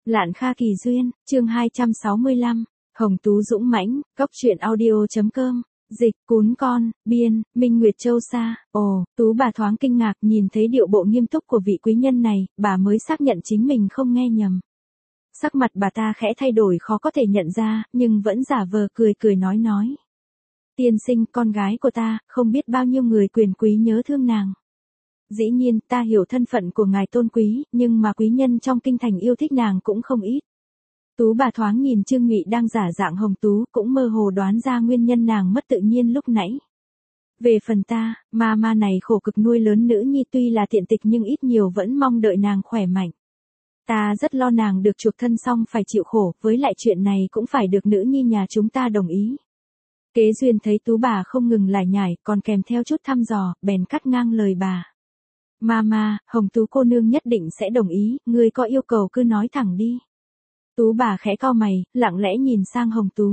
Lạn Kha Kỳ Duyên, chương 265, Hồng Tú dũng mãnh, Cốc truyện audio.com, dịch, cún con, biên, Minh Nguyệt Châu Sa. Ồ, Tú bà thoáng kinh ngạc nhìn thấy điệu bộ nghiêm túc của vị quý nhân này, bà mới xác nhận chính mình không nghe nhầm. Sắc mặt bà ta khẽ thay đổi khó có thể nhận ra, nhưng vẫn giả vờ cười cười nói. Tiên sinh, con gái của ta, không biết bao nhiêu người quyền quý nhớ thương nàng. Dĩ nhiên, ta hiểu thân phận của ngài tôn quý, nhưng mà quý nhân trong kinh thành yêu thích nàng cũng không ít. Tú bà thoáng nhìn Trương Nhụy đang giả dạng Hồng Tú, cũng mơ hồ đoán ra nguyên nhân nàng mất tự nhiên lúc nãy. Về phần ta, ma này khổ cực nuôi lớn nữ nhi tuy là tiện tịch nhưng ít nhiều vẫn mong đợi nàng khỏe mạnh. Ta rất lo nàng được chuộc thân xong phải chịu khổ, với lại chuyện này cũng phải được nữ nhi nhà chúng ta đồng ý. Kế Duyên thấy Tú bà không ngừng lải nhải, còn kèm theo chút thăm dò, bèn cắt ngang lời bà. Mama, Hồng Tú cô nương nhất định sẽ đồng ý, ngươi có yêu cầu cứ nói thẳng đi. Tú bà khẽ cau mày, lặng lẽ nhìn sang Hồng Tú.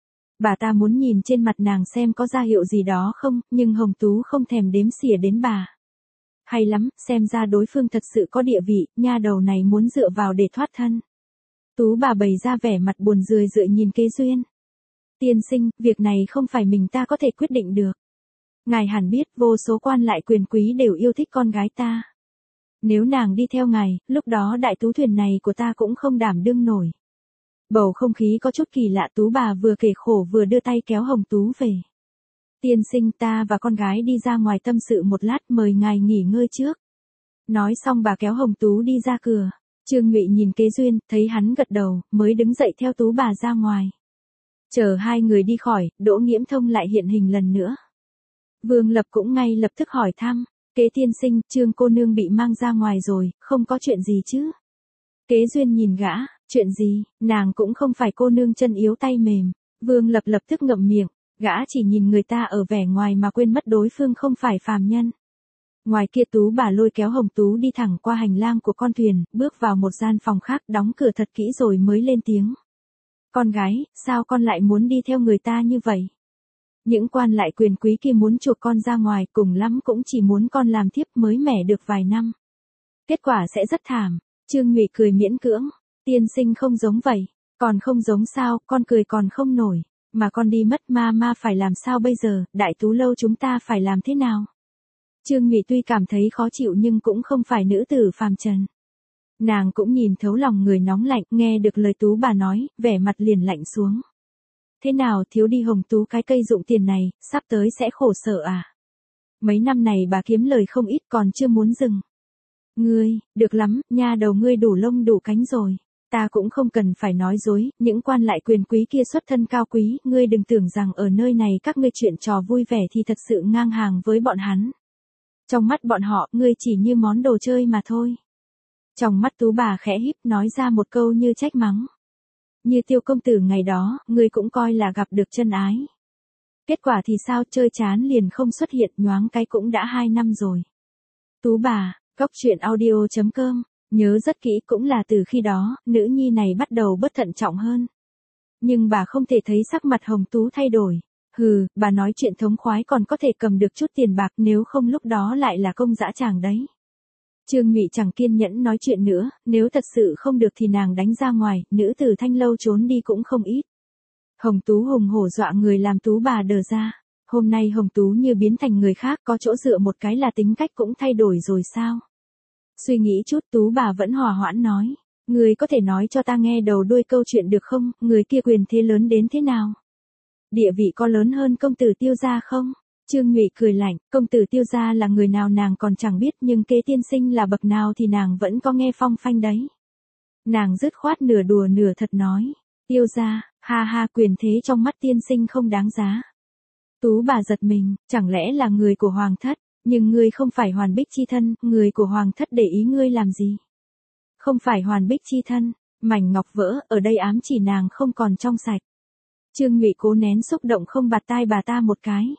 Bà ta muốn nhìn trên mặt nàng xem có ra hiệu gì đó không, nhưng Hồng Tú không thèm đếm xỉa đến bà. Hay lắm, xem ra đối phương thật sự có địa vị, nha đầu này muốn dựa vào để thoát thân. Tú bà bày ra vẻ mặt buồn rười rượi nhìn Kế Duyên. Tiên sinh, việc này không phải mình ta có thể quyết định được. Ngài hẳn biết vô số quan lại quyền quý đều yêu thích con gái ta. Nếu nàng đi theo ngài, lúc đó đại tú thuyền này của ta cũng không đảm đương nổi. Bầu không khí có chút kỳ lạ, Tú bà vừa kể khổ vừa đưa tay kéo Hồng Tú về. Tiên sinh, ta và con gái đi ra ngoài tâm sự một lát, mời ngài nghỉ ngơi trước. Nói xong bà kéo Hồng Tú đi ra cửa. Trương Nhụy nhìn Kế Duyên, thấy hắn gật đầu, mới đứng dậy theo Tú bà ra ngoài. Chờ hai người đi khỏi, Đỗ Nghiễm Thông lại hiện hình lần nữa. Vương Lập cũng ngay lập tức hỏi thăm, Kế tiên sinh, Trương cô nương bị mang ra ngoài rồi, không có chuyện gì chứ? Kế Duyên nhìn gã, chuyện gì, nàng cũng không phải cô nương chân yếu tay mềm. Vương Lập lập tức ngậm miệng, gã chỉ nhìn người ta ở vẻ ngoài mà quên mất đối phương không phải phàm nhân. Ngoài kia Tú bà lôi kéo Hồng Tú đi thẳng qua hành lang của con thuyền, bước vào một gian phòng khác, đóng cửa thật kỹ rồi mới lên tiếng. Con gái, sao con lại muốn đi theo người ta như vậy? Những quan lại quyền quý kia muốn chuộc con ra ngoài, cùng lắm cũng chỉ muốn con làm thiếp mới mẻ được vài năm. Kết quả sẽ rất thảm. Trương Nhụy cười miễn cưỡng. Tiên sinh không giống vậy. Còn không giống sao, con cười còn không nổi. Mà con đi mất ma phải làm sao bây giờ, đại tú lâu chúng ta phải làm thế nào? Trương Nhụy tuy cảm thấy khó chịu nhưng cũng không phải nữ tử phàm trần. Nàng cũng nhìn thấu lòng người nóng lạnh, nghe được lời Tú bà nói, vẻ mặt liền lạnh xuống. Thế nào thiếu đi Hồng Tú cái cây dụng tiền này, sắp tới sẽ khổ sở à? Mấy năm này bà kiếm lời không ít còn chưa muốn dừng. Ngươi, được lắm, nha đầu ngươi đủ lông đủ cánh rồi. Ta cũng không cần phải nói dối, những quan lại quyền quý kia xuất thân cao quý, ngươi đừng tưởng rằng ở nơi này các ngươi chuyện trò vui vẻ thì thật sự ngang hàng với bọn hắn. Trong mắt bọn họ, ngươi chỉ như món đồ chơi mà thôi. Trong mắt Tú bà khẽ híp nói ra một câu như trách mắng. Như Tiêu công tử ngày đó, ngươi cũng coi là gặp được chân ái. Kết quả thì sao, chơi chán liền không xuất hiện, nhoáng cái cũng đã 2 năm rồi. Tú bà, Cốc truyện audio.com, nhớ rất kỹ cũng là từ khi đó, nữ nhi này bắt đầu bớt thận trọng hơn. Nhưng bà không thể thấy sắc mặt Hồng Tú thay đổi. Hừ, bà nói chuyện thống khoái còn có thể cầm được chút tiền bạc, nếu không lúc đó lại là công dã tràng đấy. Trương Nhụy chẳng kiên nhẫn nói chuyện nữa, nếu thật sự không được thì nàng đánh ra ngoài, nữ tử Thanh lâu trốn đi cũng không ít. Hồng Tú hùng hổ dọa người làm Tú bà đờ ra. Hôm nay Hồng Tú như biến thành người khác, có chỗ dựa một cái là tính cách cũng thay đổi rồi sao? Suy nghĩ chút Tú bà vẫn hòa hoãn nói. Người có thể nói cho ta nghe đầu đuôi câu chuyện được không, người kia quyền thế lớn đến thế nào? Địa vị có lớn hơn công tử Tiêu gia không? Trương Nhụy cười lạnh, công tử Tiêu gia là người nào nàng còn chẳng biết nhưng Kế tiên sinh là bậc nào thì nàng vẫn có nghe phong phanh đấy. Nàng dứt khoát nửa đùa nửa thật nói. Tiêu gia, ha quyền thế trong mắt tiên sinh không đáng giá. Tú bà giật mình, chẳng lẽ là người của hoàng thất, nhưng ngươi không phải Hoàn Bích chi thân, người của hoàng thất để ý ngươi làm gì? Không phải Hoàn Bích chi thân, mảnh ngọc vỡ, ở đây ám chỉ nàng không còn trong sạch. Trương Nhụy cố nén xúc động không bạt tai bà ta một cái.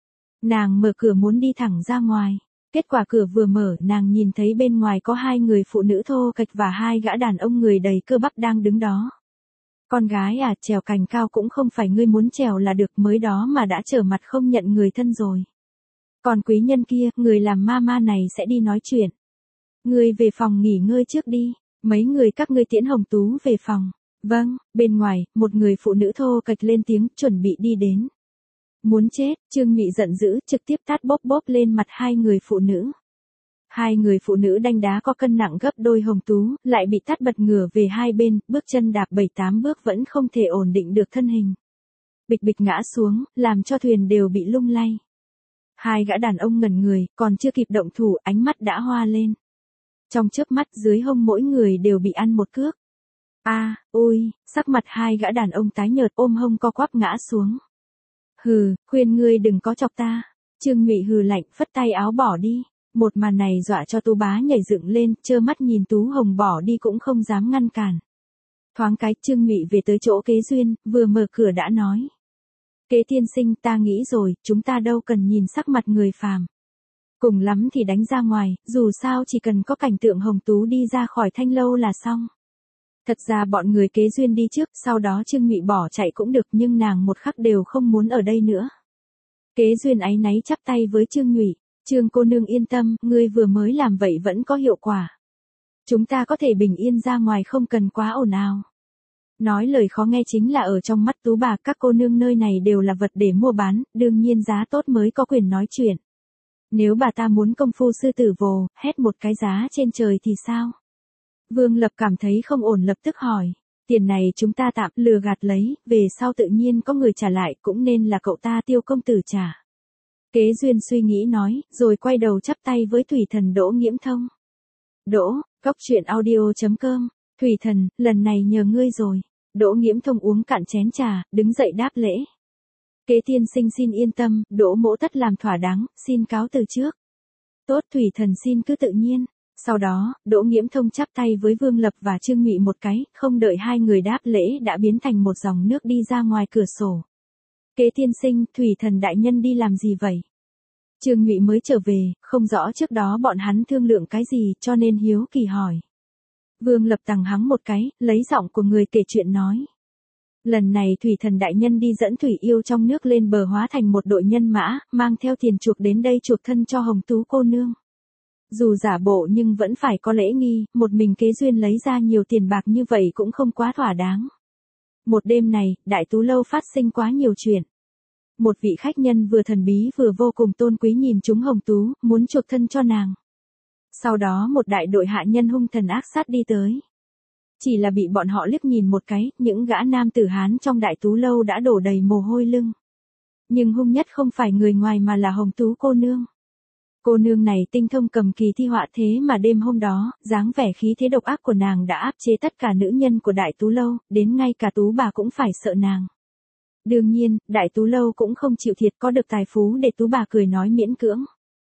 Nàng mở cửa muốn đi thẳng ra ngoài. Kết quả cửa vừa mở, nàng nhìn thấy bên ngoài có 2 người phụ nữ thô kệch và 2 gã đàn ông người đầy cơ bắp đang đứng đó. Con gái à, trèo cành cao cũng không phải ngươi muốn trèo là được, mới đó mà đã trở mặt không nhận người thân rồi. Còn quý nhân kia, người làm ma này sẽ đi nói chuyện. Ngươi về phòng nghỉ ngơi trước đi. Mấy người các ngươi tiễn Hồng Tú về phòng. Vâng, bên ngoài, một người phụ nữ thô kệch lên tiếng, chuẩn bị đi đến. Muốn chết, Trương Nhụy giận dữ, trực tiếp tát bóp bóp lên mặt hai người phụ nữ. Hai người phụ nữ đanh đá có cân nặng gấp đôi Hồng Tú, lại bị tát bật ngửa về hai bên, bước chân đạp 7-8 bước vẫn không thể ổn định được thân hình. Bịch bịch ngã xuống, làm cho thuyền đều bị lung lay. Hai gã đàn ông ngẩn người, còn chưa kịp động thủ, ánh mắt đã hoa lên. Trong chớp mắt dưới hông mỗi người đều bị ăn một cước. Ôi, sắc mặt hai gã đàn ông tái nhợt ôm hông co quắp ngã xuống. Hừ, khuyên ngươi đừng có chọc ta. Trương Nhụy hừ lạnh, phất tay áo bỏ đi. Một màn này dọa cho Tú Bá nhảy dựng lên, trơ mắt nhìn Tú Hồng bỏ đi cũng không dám ngăn cản. Thoáng cái Trương Nhụy về tới chỗ Kế Duyên, vừa mở cửa đã nói. Kế tiên sinh, ta nghĩ rồi, chúng ta đâu cần nhìn sắc mặt người phàm. Cùng lắm thì đánh ra ngoài, dù sao chỉ cần có cảnh tượng Hồng Tú đi ra khỏi thanh lâu là xong. Thật ra bọn người Kế Duyên đi trước, sau đó Trương Nhụy bỏ chạy cũng được, nhưng nàng một khắc đều không muốn ở đây nữa. Kế Duyên áy náy chắp tay với Trương Nhụy. Trương cô nương yên tâm, ngươi vừa mới làm vậy vẫn có hiệu quả. Chúng ta có thể bình yên ra ngoài không cần quá ồn ào. Nói lời khó nghe chính là ở trong mắt Tú bà các cô nương nơi này đều là vật để mua bán, đương nhiên giá tốt mới có quyền nói chuyện. Nếu bà ta muốn công phu sư tử vồ, hét một cái giá trên trời thì sao? Vương Lập cảm thấy không ổn lập tức hỏi. Tiền này chúng ta tạm lừa gạt lấy, về sau tự nhiên có người trả lại, cũng nên là cậu ta Tiêu công tử trả. Kế Duyên suy nghĩ nói, rồi quay đầu chắp tay với Thủy Thần Đỗ Nghiễm Thông. Đỗ, cốc truyện audio.com, Thủy Thần, lần này nhờ ngươi rồi. Đỗ Nghiễm Thông uống cạn chén trà, đứng dậy đáp lễ. Kế tiên sinh xin yên tâm, Đỗ mỗ tất làm thỏa đáng, xin cáo từ trước. Tốt, Thủy Thần xin cứ tự nhiên. Sau đó, Đỗ Nghiễm Thông chắp tay với Vương Lập và Trương Nhụy một cái, không đợi hai người đáp lễ đã biến thành một dòng nước đi ra ngoài cửa sổ. Kế tiên sinh, Thủy Thần đại nhân đi làm gì vậy? Trương Nhụy mới trở về, không rõ trước đó bọn hắn thương lượng cái gì, cho nên hiếu kỳ hỏi. Vương Lập tằng hắng một cái, lấy giọng của người kể chuyện nói. Lần này Thủy Thần đại nhân đi dẫn Thủy Yêu trong nước lên bờ hóa thành một đội nhân mã, mang theo tiền chuộc đến đây chuộc thân cho Hồng Tú cô nương. Dù giả bộ nhưng vẫn phải có lễ nghi, một mình Kế Duyên lấy ra nhiều tiền bạc như vậy cũng không quá thỏa đáng. Một đêm này, Đại Tú lâu phát sinh quá nhiều chuyện. Một vị khách nhân vừa thần bí vừa vô cùng tôn quý nhìn trúng Hồng Tú, muốn chuộc thân cho nàng. Sau đó một đại đội hạ nhân hung thần ác sát đi tới. Chỉ là bị bọn họ liếc nhìn một cái, những gã nam tử Hán trong Đại Tú lâu đã đổ đầy mồ hôi lưng. Nhưng hung nhất không phải người ngoài mà là Hồng Tú cô nương. Cô nương này tinh thông cầm kỳ thi họa, thế mà đêm hôm đó, dáng vẻ khí thế độc ác của nàng đã áp chế tất cả nữ nhân của Đại Tú lâu, đến ngay cả Tú bà cũng phải sợ nàng. Đương nhiên, Đại Tú lâu cũng không chịu thiệt, có được tài phú để Tú bà cười nói miễn cưỡng.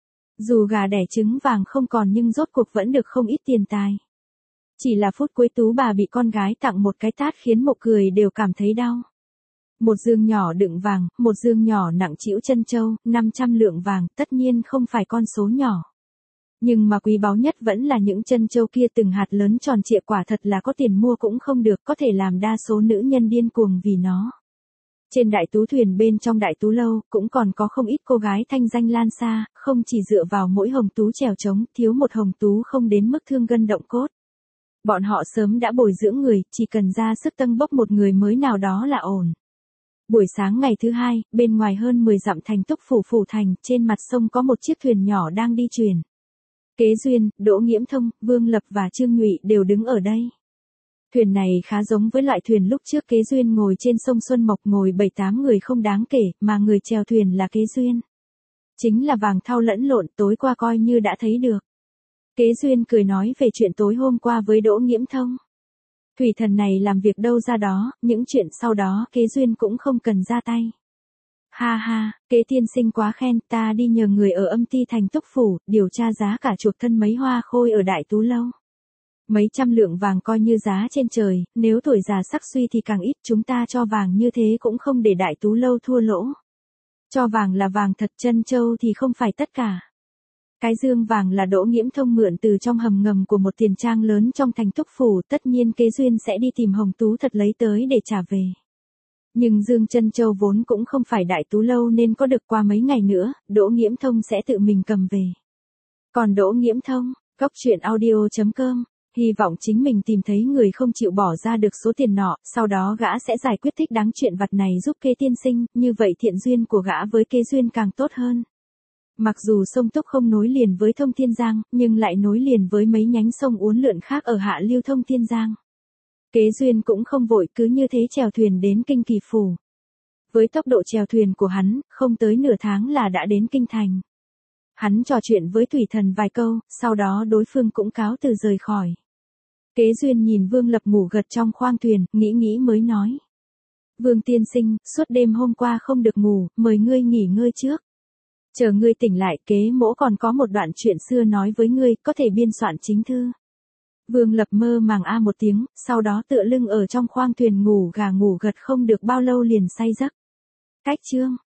Dù gà đẻ trứng vàng không còn nhưng rốt cuộc vẫn được không ít tiền tài. Chỉ là phút cuối Tú bà bị con gái tặng một cái tát khiến một người đều cảm thấy đau. Một dương nhỏ đựng vàng, một dương nhỏ nặng trĩu trân châu, 500 lượng vàng, tất nhiên không phải con số nhỏ. Nhưng mà quý báu nhất vẫn là những trân châu kia, từng hạt lớn tròn trịa, quả thật là có tiền mua cũng không được, có thể làm đa số nữ nhân điên cuồng vì nó. Trên Đại Tú thuyền bên trong Đại Tú lâu, cũng còn có không ít cô gái thanh danh lan xa, không chỉ dựa vào mỗi Hồng Tú trèo trống, thiếu một Hồng Tú không đến mức thương gân động cốt. Bọn họ sớm đã bồi dưỡng người, chỉ cần ra sức tâng bốc một người mới nào đó là ổn. Buổi sáng ngày thứ hai, bên ngoài hơn 10 dặm thành Túc phủ phủ thành, trên mặt sông có một chiếc thuyền nhỏ đang đi chuyển. Kế Duyên, Đỗ Nghiễm Thông, Vương Lập và Trương Nhụy đều đứng ở đây. Thuyền này khá giống với loại thuyền lúc trước Kế Duyên ngồi trên sông Xuân Mộc, ngồi 7-8 người không đáng kể, mà người chèo thuyền là Kế Duyên. Chính là vàng thau lẫn lộn, tối qua coi như đã thấy được. Kế Duyên cười nói về chuyện tối hôm qua với Đỗ Nghiễm Thông. Thủy Thần này làm việc đâu ra đó, những chuyện sau đó Kế Duyên cũng không cần ra tay. Ha ha, Kế tiên sinh quá khen, ta đi nhờ người ở Âm Ti thành Túc phủ, điều tra giá cả chuộc thân mấy hoa khôi ở Đại Tú lâu. Mấy trăm lượng vàng coi như giá trên trời, nếu tuổi già sắc suy thì càng ít, chúng ta cho vàng như thế cũng không để Đại Tú lâu thua lỗ. Cho vàng là vàng thật, trân châu thì không phải tất cả. Cái dương vàng là Đỗ Nghiễm Thông mượn từ trong hầm ngầm của một tiền trang lớn trong thành Túc phủ, tất nhiên Kế Duyên sẽ đi tìm Hồng Tú thật lấy tới để trả về. Nhưng dương trân châu vốn cũng không phải Đại Tú lâu nên có được, qua mấy ngày nữa, Đỗ Nghiễm Thông sẽ tự mình cầm về. Còn Đỗ Nghiễm Thông, cốc truyện audio.com hy vọng chính mình tìm thấy người không chịu bỏ ra được số tiền nọ, sau đó gã sẽ giải quyết thích đáng chuyện vặt này giúp Kế tiên sinh, như vậy thiện duyên của gã với Kế duyên càng tốt hơn. Mặc dù sông Túc không nối liền với Thông Thiên Giang, nhưng lại nối liền với mấy nhánh sông uốn lượn khác ở hạ lưu Thông Thiên Giang. Kế duyên cũng không vội, cứ như thế chèo thuyền đến Kinh Kỳ Phủ. Với tốc độ chèo thuyền của hắn, không tới nửa tháng là đã đến Kinh Thành. Hắn trò chuyện với Thủy Thần vài câu, sau đó đối phương cũng cáo từ rời khỏi. Kế duyên nhìn Vương Lập ngủ gật trong khoang thuyền, nghĩ nghĩ mới nói. Vương tiên sinh, suốt đêm hôm qua không được ngủ, mời ngươi nghỉ ngơi trước. Chờ ngươi tỉnh lại, Kế mỗ còn có một đoạn chuyện xưa nói với ngươi, có thể biên soạn chính thư. Vương Lập mơ màng a một tiếng, sau đó tựa lưng ở trong khoang thuyền ngủ gà ngủ gật không được bao lâu liền say giấc. Cách chương